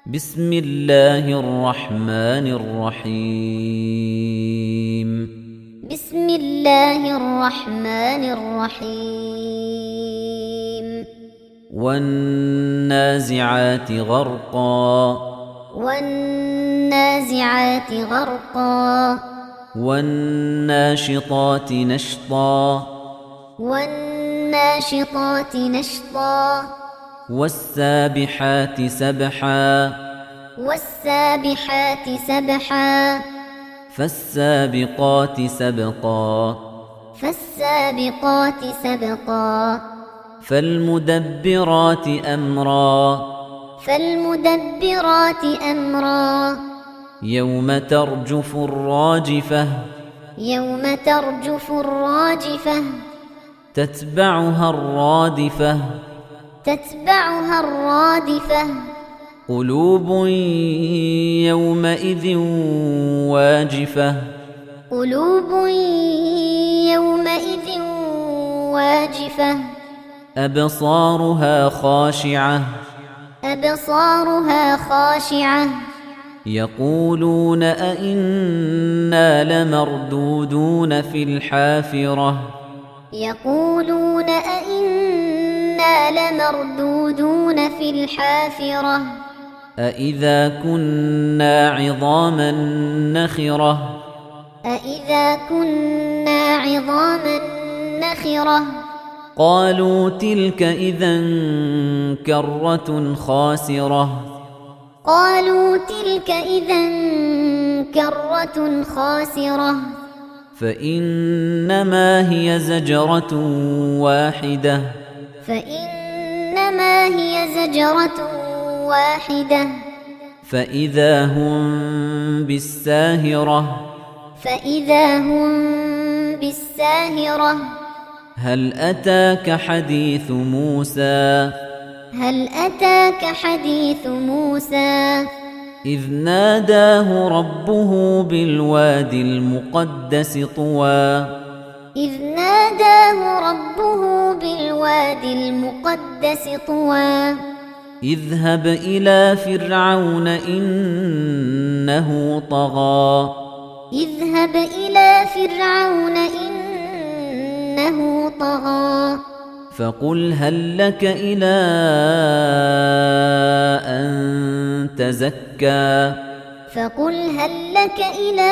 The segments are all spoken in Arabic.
بسم الله الرحمن الرحيم بسم الله الرحمن الرحيم والنازعات غرقا والنازعات غرقا والناشطات نشطا والناشطات نشطا والسابحات سبحا والسابحات سبحا فالسابقات سبقا فالسابقات سبقا فالمدبرات أمرا فالمدبرات أمرا يوم ترجف الراجفة يوم ترجف الراجفة تتبعها الرادفة تتبعها الرادفة قلوب يومئذ واجفة قلوب يومئذ واجفة أبصارها خاشعة أبصارها خاشعة يقولون أئنا لمردودون في الحافرة يقولون أئنا لمردودون في الحافرة أئذا كنا عظاما نخرة أئذا كنا عظاما نخرة قالوا تلك إذا كرة خاسرة قالوا تلك إذا كرة خاسرة فإنما هي زجرة واحدة فإنما هي زجرة واحدة فإذا هم بالساهرة فإذا هم بالساهرة هل أتاك حديث موسى هل أتاك حديث موسى إذ ناداه ربه بالوادي المقدس طوى إذ ناداه ربه بالوادي المقدس طوى اذهب إلى فرعون إنه طغى اذهب إلى فرعون إنه طغى فقل هل لك إلى أن تزكى فقل هل لك إلى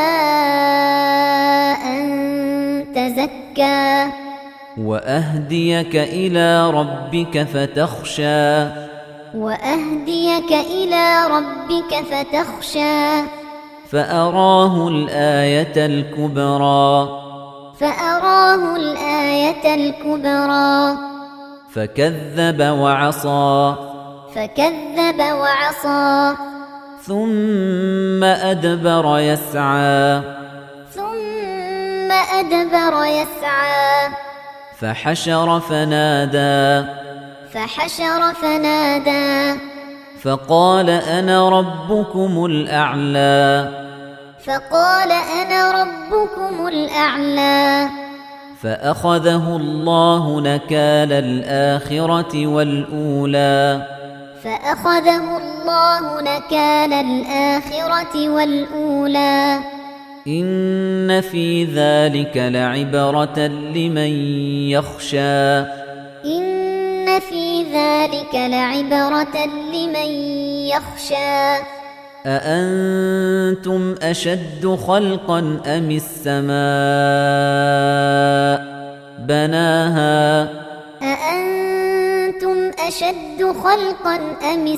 أن تزكى وأهديك إلى ربك فتخشى وأهديك إلى ربك فتخشى فأراه الآية الكبرى فأراه الآية الكبرى فكذب وعصى فكذب وعصى ثم أدبر يسعى ثم أدبر يسعى فحشر فنادى فحشر فنادى فقال أنا ربكم الأعلى فقال أنا ربكم الأعلى فأخذه الله نكال الآخرة والأولى فأخذه الله نكال الآخرة والأولى إن في ذلك لعبرة لمن يخشى إن في ذلك لعبرة لمن يخشى أأنتم أشد خلقا أم السماء بناها أأنتم أشد خلقا أم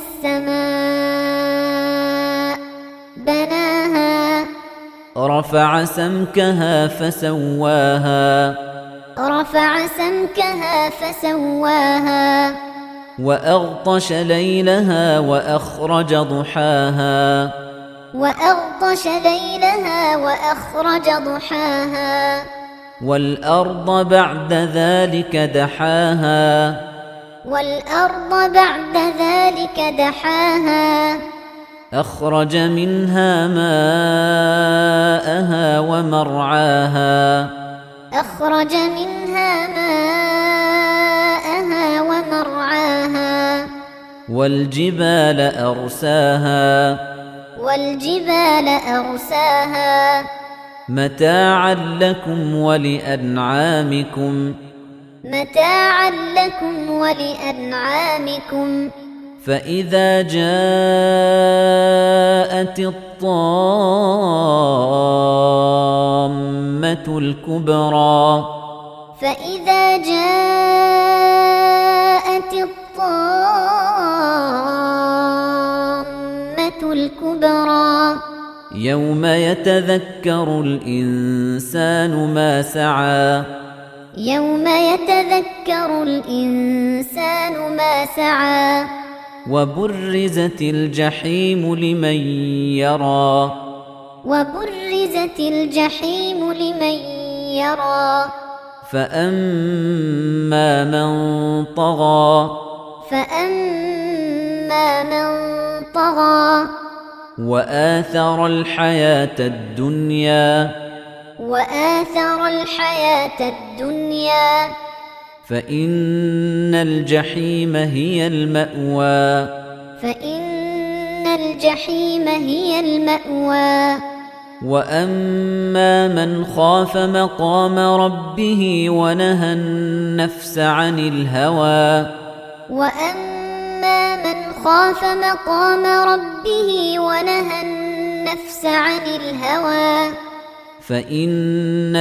السماء بناها رفع سمكها فسواها رفع سمكها فسواها وأغطش ليلها وأخرج ضحاها وأغطش ليلها وأخرج ضحاها والأرض بعد ذلك دحاها والأرض بعد ذلك دحاها أخرج منها ماءها ومرعاها أخرج منها ماءها ومرعاها والجبال أرساها والجبال أرساها متاعا لكم ولأنعامكم متاعا لكم ولأنعامكم فإذا جاءت الطامة الكبرى فإذا جاءت الطامة الكبرى يوم يتذكر الإنسان ما سعى يوم يتذكر الإنسان ما سعى وبرزت الجحيم لمن يرى وبرزت الجحيم لمن يرى فأما من طغى فأما من طغى وآثر الحياة الدنيا وآثر الحياة الدنيا فإن الجحيم هي المأوى فإن الجحيم هي المأوى وأما من خاف مقام ربه ونهى النفس عن الهوى وأما من خاف مقام ربه ونهى النفس عن الهوى فإن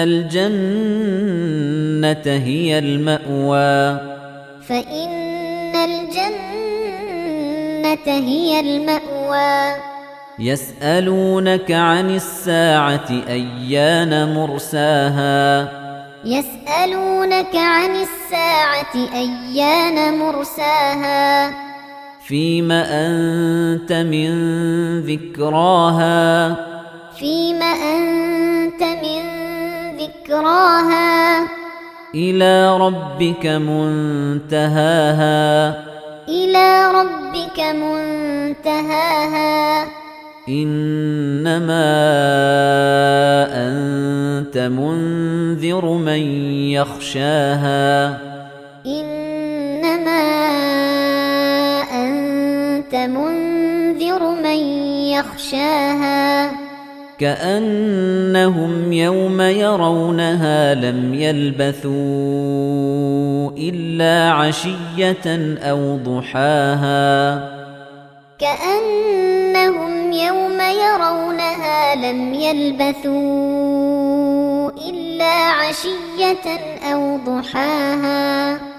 الجنة هي المأوى فإن الجنة هي المأوى يسألونك عن الساعة أيان مرساها يسألونك عن الساعة أيان مرساها فيم أنت من ذكراها فيم أنت من ذكراها إلى ربك منتهاها إلى ربك منتهاها إنما أنت منذر من يخشاها إنما أنت منذر من يخشاها كأنهم يوم يرونها لم يلبثوا إلا عشية أو ضحاها كأنهم يوم يرونها لم يلبثوا إلا عشية أو ضحاها